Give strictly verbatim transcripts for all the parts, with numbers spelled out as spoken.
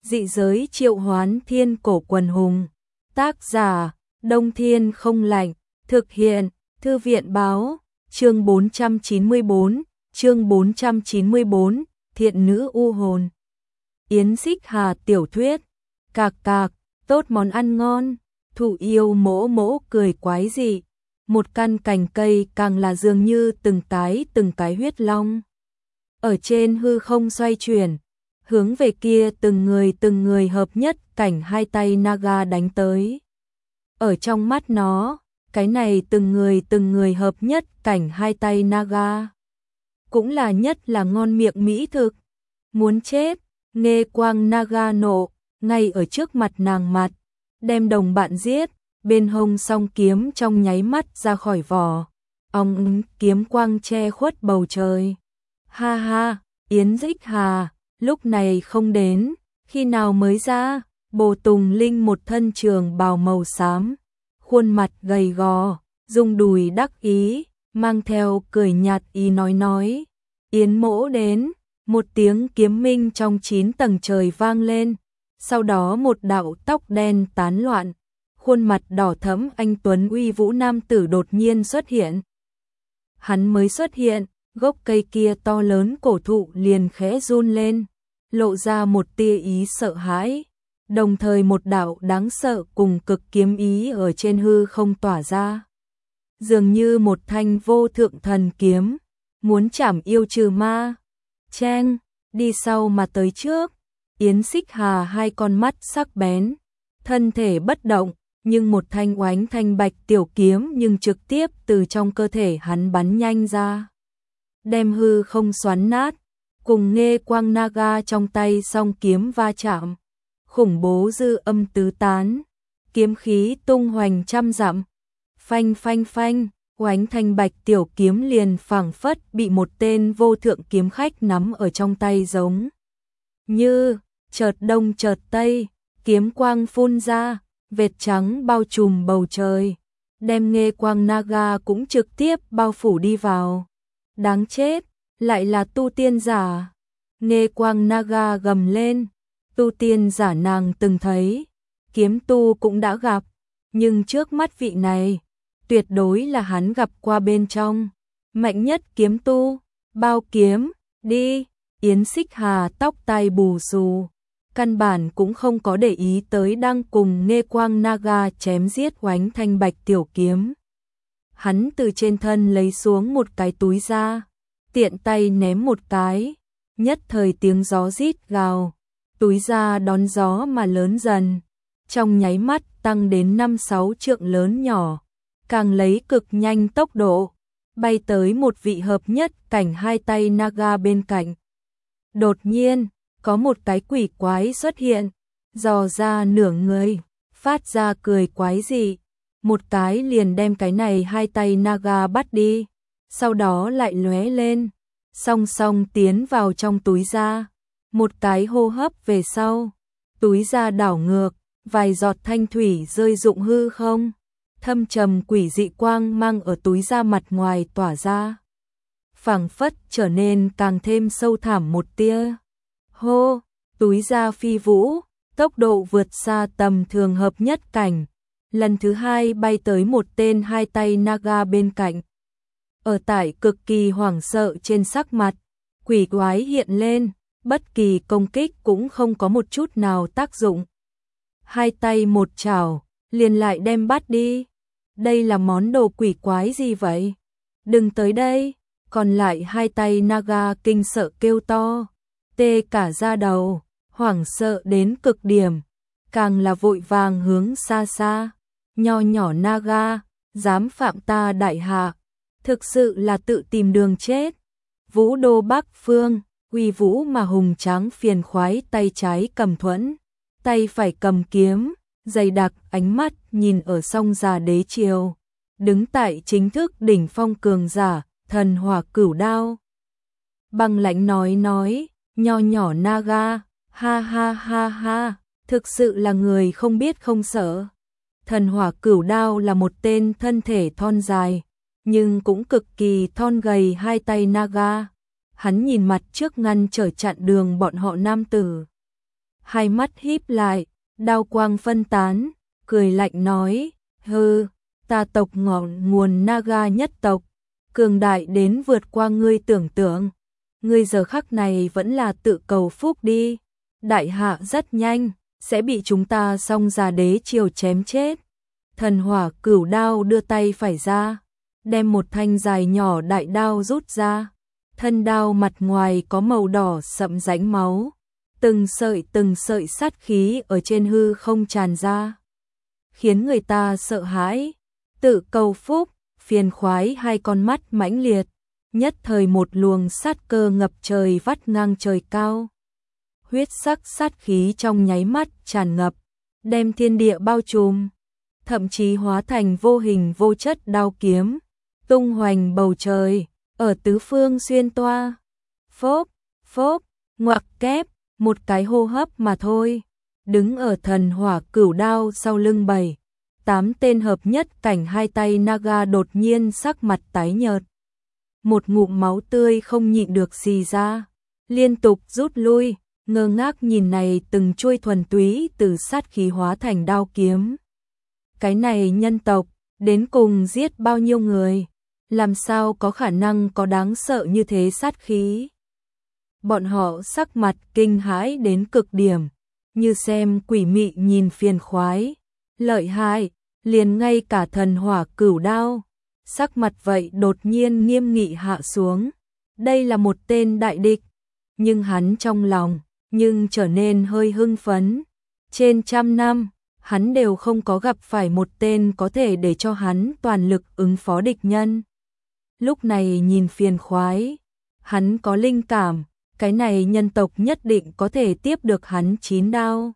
Dị giới triệu hoán thiên cổ quần hùng. Tác giả, Đông Thiên không lạnh. Thực hiện, Thư viện báo. Chương bốn trăm chín mươi bốn, chương bốn trăm chín mươi bốn, thiện nữ u hồn. Yến Xích Hà tiểu thuyết. Cạc cạc, tốt món ăn ngon. Thụ yêu mỗ mỗ cười quái dị. Một căn cành cây càng là dường như từng cái từng cái huyết long. Ở trên hư không xoay chuyển, hướng về kia từng người từng người hợp nhất cảnh hai tay Naga đánh tới. Ở trong mắt nó, cái này từng người từng người hợp nhất cảnh hai tay Naga cũng là nhất là ngon miệng mỹ thực. Muốn chết, Nghê Quang Naga nộ, ngay ở trước mặt nàng mặt, đem đồng bạn giết, bên hông song kiếm trong nháy mắt ra khỏi vỏ. Ong kiếm quang che khuất bầu trời. Ha ha, Yến Xích Hà, lúc này không đến, khi nào mới ra? Bồ Tùng Linh một thân trường bào màu xám, khuôn mặt gầy gò, rung đùi đắc ý, mang theo cười nhạt ý nói nói. Yến mỗ đến, một tiếng kiếm minh trong chín tầng trời vang lên, sau đó một đạo tóc đen tán loạn, khuôn mặt đỏ thẫm anh tuấn uy vũ nam tử đột nhiên xuất hiện. Hắn mới xuất hiện, gốc cây kia to lớn cổ thụ liền khẽ run lên, lộ ra một tia ý sợ hãi, đồng thời một đạo đáng sợ cùng cực kiếm ý ở trên hư không tỏa ra. Dường như một thanh vô thượng thần kiếm, muốn chảm yêu trừ ma. Cheng, đi sau mà tới trước. Yến Xích Hà hai con mắt sắc bén, thân thể bất động, nhưng một thanh oánh thanh bạch tiểu kiếm nhưng trực tiếp từ trong cơ thể hắn bắn nhanh ra, đem hư không xoắn nát, cùng Nghê Quang Naga trong tay song kiếm va chạm, khủng bố dư âm tứ tán, kiếm khí tung hoành trăm dặm. Phanh phanh phanh, oánh thanh bạch tiểu kiếm liền phảng phất bị một tên vô thượng kiếm khách nắm ở trong tay, giống như chợt đông chợt tây, kiếm quang phun ra, vệt trắng bao trùm bầu trời, đem Nghê Quang Naga cũng trực tiếp bao phủ đi vào. Đáng chết, lại là tu tiên giả. Nghê Quang Naga gầm lên, tu tiên giả nàng từng thấy, kiếm tu cũng đã gặp, nhưng trước mắt vị này, tuyệt đối là hắn gặp qua bên trong mạnh nhất kiếm tu. Bao kiếm, đi. Yến Xích Hà tóc tai bù xù, căn bản cũng không có để ý tới đang cùng Nghê Quang Naga chém giết oánh thanh bạch tiểu kiếm. Hắn từ trên thân lấy xuống một cái túi ra, tiện tay ném một cái, nhất thời tiếng gió rít gào, túi ra đón gió mà lớn dần, trong nháy mắt tăng đến năm sáu trượng lớn nhỏ, càng lấy cực nhanh tốc độ, bay tới một vị hợp nhất cảnh hai tay Naga bên cạnh. Đột nhiên, có một cái quỷ quái xuất hiện, dò ra nửa người, phát ra cười quái dị, một cái liền đem cái này hai tay Naga bắt đi, sau đó lại lóe lên, song song tiến vào trong túi da. Một cái hô hấp về sau, túi da đảo ngược, vài giọt thanh thủy rơi rụng hư không, thâm trầm quỷ dị quang mang ở túi da mặt ngoài tỏa ra, phảng phất trở nên càng thêm sâu thẳm một tia. Hô, túi da phi vũ, tốc độ vượt xa tầm thường hợp nhất cảnh, lần thứ hai bay tới một tên hai tay Naga bên cạnh. Ở tại cực kỳ hoảng sợ trên sắc mặt, quỷ quái hiện lên, bất kỳ công kích cũng không có một chút nào tác dụng. Hai tay một chảo, liền lại đem bắt đi. Đây là món đồ quỷ quái gì vậy? Đừng tới đây. Còn lại hai tay Naga kinh sợ kêu to, tê cả da đầu, hoảng sợ đến cực điểm, càng là vội vàng hướng xa xa. Nho nhỏ Naga, dám phạm ta đại hạ, thực sự là tự tìm đường chết. Vũ đô Bắc Phương, uy vũ mà hùng tráng phiền khoái, tay trái cầm thuẫn, tay phải cầm kiếm, dày đặc ánh mắt nhìn ở song già đế triều, đứng tại chính thức đỉnh phong cường giả, thần hỏa cửu đao. Băng lãnh nói nói, nho nhỏ Naga, ha ha ha ha, thực sự là người không biết không sợ. Thần hỏa cửu đao là một tên thân thể thon dài, nhưng cũng cực kỳ thon gầy hai tay Naga. Hắn nhìn mặt trước ngăn trở chặn đường bọn họ nam tử. hai mắt híp lại, đao quang phân tán, cười lạnh nói, hừ, ta tộc ngọn nguồn Naga nhất tộc, cường đại đến vượt qua ngươi tưởng tượng. Ngươi giờ khắc này vẫn là tự cầu phúc đi, đại hạ rất nhanh, sẽ bị chúng ta song già đế triều chém chết. Thần hỏa cửu đao đưa tay phải ra, đem một thanh dài nhỏ đại đao rút ra, thân đao mặt ngoài có màu đỏ sậm rãnh máu, từng sợi từng sợi sát khí ở trên hư không tràn ra, khiến người ta sợ hãi. Tự cầu phúc, phiền khoái hai con mắt mãnh liệt, nhất thời một luồng sát cơ ngập trời vắt ngang trời cao. Huyết sắc sát khí trong nháy mắt tràn ngập, đem thiên địa bao trùm, thậm chí hóa thành vô hình vô chất đao kiếm, tung hoành bầu trời, ở tứ phương xuyên toa. Phốp, phốp, ngoặc kép, một cái hô hấp mà thôi, đứng ở thần hỏa cửu đao sau lưng bảy, tám tên hợp nhất cảnh hai tay Naga đột nhiên sắc mặt tái nhợt. Một ngụm máu tươi không nhịn được xì ra, liên tục rút lui, ngơ ngác nhìn này từng chuôi thuần túy từ sát khí hóa thành đao kiếm. Cái này nhân tộc, đến cùng giết bao nhiêu người, làm sao có khả năng có đáng sợ như thế sát khí. Bọn họ sắc mặt kinh hãi đến cực điểm, như xem quỷ mị nhìn phiền khoái, lợi hại, liền ngay cả thần hỏa cửu đao, sắc mặt vậy đột nhiên nghiêm nghị hạ xuống. Đây là một tên đại địch, nhưng hắn trong lòng, nhưng trở nên hơi hưng phấn. Trên trăm năm, hắn đều không có gặp phải một tên có thể để cho hắn toàn lực ứng phó địch nhân. Lúc này nhìn phiền khoái, hắn có linh cảm, cái này nhân tộc nhất định có thể tiếp được hắn chín đao.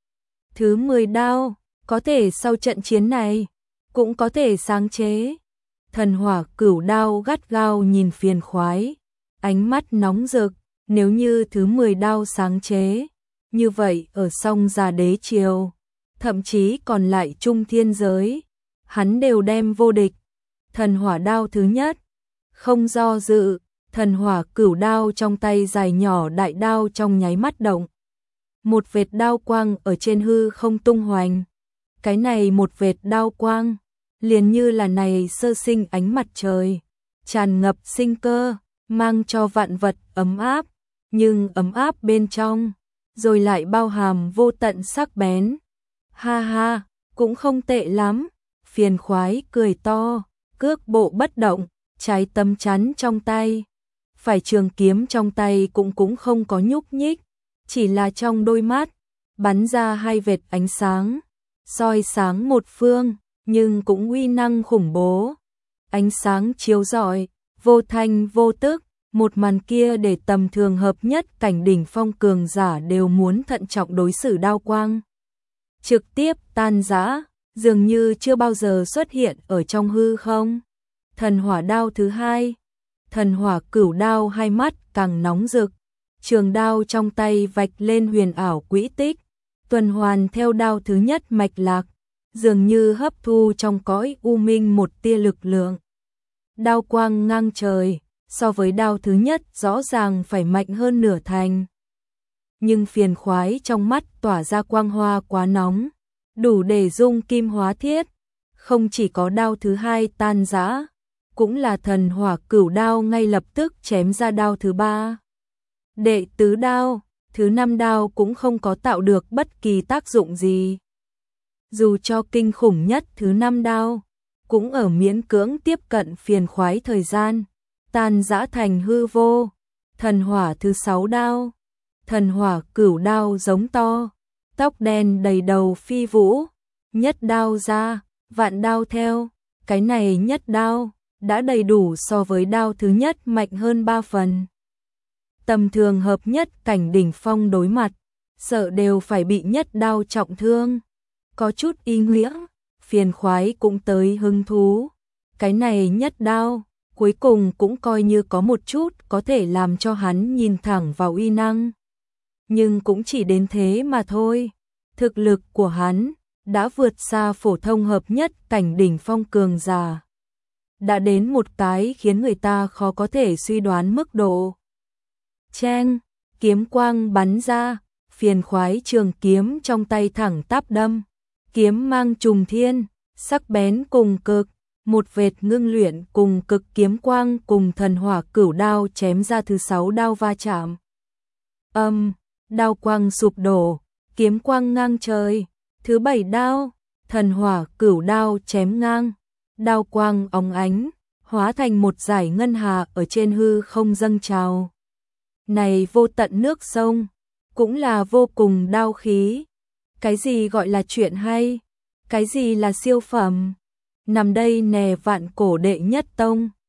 Thứ mười đao, có thể sau trận chiến này, cũng có thể sáng chế. Thần hỏa cửu đao gắt gao nhìn phiền khoái, ánh mắt nóng rực, nếu như thứ mười đao sáng chế, như vậy ở song già đế triều, thậm chí còn lại trung thiên giới, hắn đều đem vô địch. Thần hỏa đao thứ nhất, không do dự, thần hỏa cửu đao trong tay dài nhỏ đại đao trong nháy mắt động. Một vệt đao quang ở trên hư không tung hoành. Cái này một vệt đao quang, liền như là này sơ sinh ánh mặt trời, tràn ngập sinh cơ, mang cho vạn vật ấm áp, nhưng ấm áp bên trong, rồi lại bao hàm vô tận sắc bén. Ha ha, cũng không tệ lắm, phiền khoái cười to, cước bộ bất động, trái tấm chắn trong tay, phải trường kiếm trong tay cũng cũng không có nhúc nhích, chỉ là trong đôi mắt, bắn ra hai vệt ánh sáng, soi sáng một phương, nhưng cũng uy năng khủng bố. Ánh sáng chiếu rọi, vô thanh vô tức, một màn kia để tầm thường hợp nhất cảnh đỉnh phong cường giả đều muốn thận trọng đối xử đao quang. Trực tiếp tan rã, dường như chưa bao giờ xuất hiện ở trong hư không. Thần hỏa đao thứ hai, thần hỏa cửu đao hai mắt càng nóng rực, trường đao trong tay vạch lên huyền ảo quỹ tích, tuần hoàn theo đao thứ nhất mạch lạc, dường như hấp thu trong cõi u minh một tia lực lượng. Đao quang ngang trời, so với đao thứ nhất rõ ràng phải mạnh hơn nửa thành. Nhưng phiền khoái trong mắt tỏa ra quang hoa quá nóng, đủ để dung kim hóa thiết. Không chỉ có đao thứ hai tan rã, cũng là thần hỏa cửu đao ngay lập tức chém ra đao thứ ba. Đệ tứ đao, thứ năm đao cũng không có tạo được bất kỳ tác dụng gì. Dù cho kinh khủng nhất thứ năm đao, cũng ở miễn cưỡng tiếp cận phiền khoái thời gian, tan rã thành hư vô. Thần hỏa thứ sáu đao, thần hỏa cửu đao giống to, tóc đen đầy đầu phi vũ, nhất đao ra, vạn đao theo, cái này nhất đao đã đầy đủ so với đao thứ nhất mạnh hơn ba phần. Tầm thường hợp nhất cảnh đỉnh phong đối mặt, sợ đều phải bị nhất đao trọng thương. Có chút ý nghĩa, phiền khoái cũng tới hứng thú. Cái này nhất đao, cuối cùng cũng coi như có một chút có thể làm cho hắn nhìn thẳng vào uy năng. Nhưng cũng chỉ đến thế mà thôi. Thực lực của hắn đã vượt xa phổ thông hợp nhất cảnh đỉnh phong cường giả. Đã đến một cái khiến người ta khó có thể suy đoán mức độ. Cheng, kiếm quang bắn ra, phiền khoái trường kiếm trong tay thẳng tắp đâm, kiếm mang trùng thiên, sắc bén cùng cực, một vệt ngưng luyện cùng cực kiếm quang cùng thần hỏa cửu đao chém ra thứ sáu đao va chạm. Âm, đao quang sụp đổ, kiếm quang ngang trời, thứ bảy đao, thần hỏa cửu đao chém ngang, đao quang óng ánh, hóa thành một dải ngân hà ở trên hư không dâng trào. Này vô tận nước sông, cũng là vô cùng đao khí. Cái gì gọi là chuyện hay? Cái gì là siêu phẩm? Nằm đây nè vạn cổ đệ nhất tông.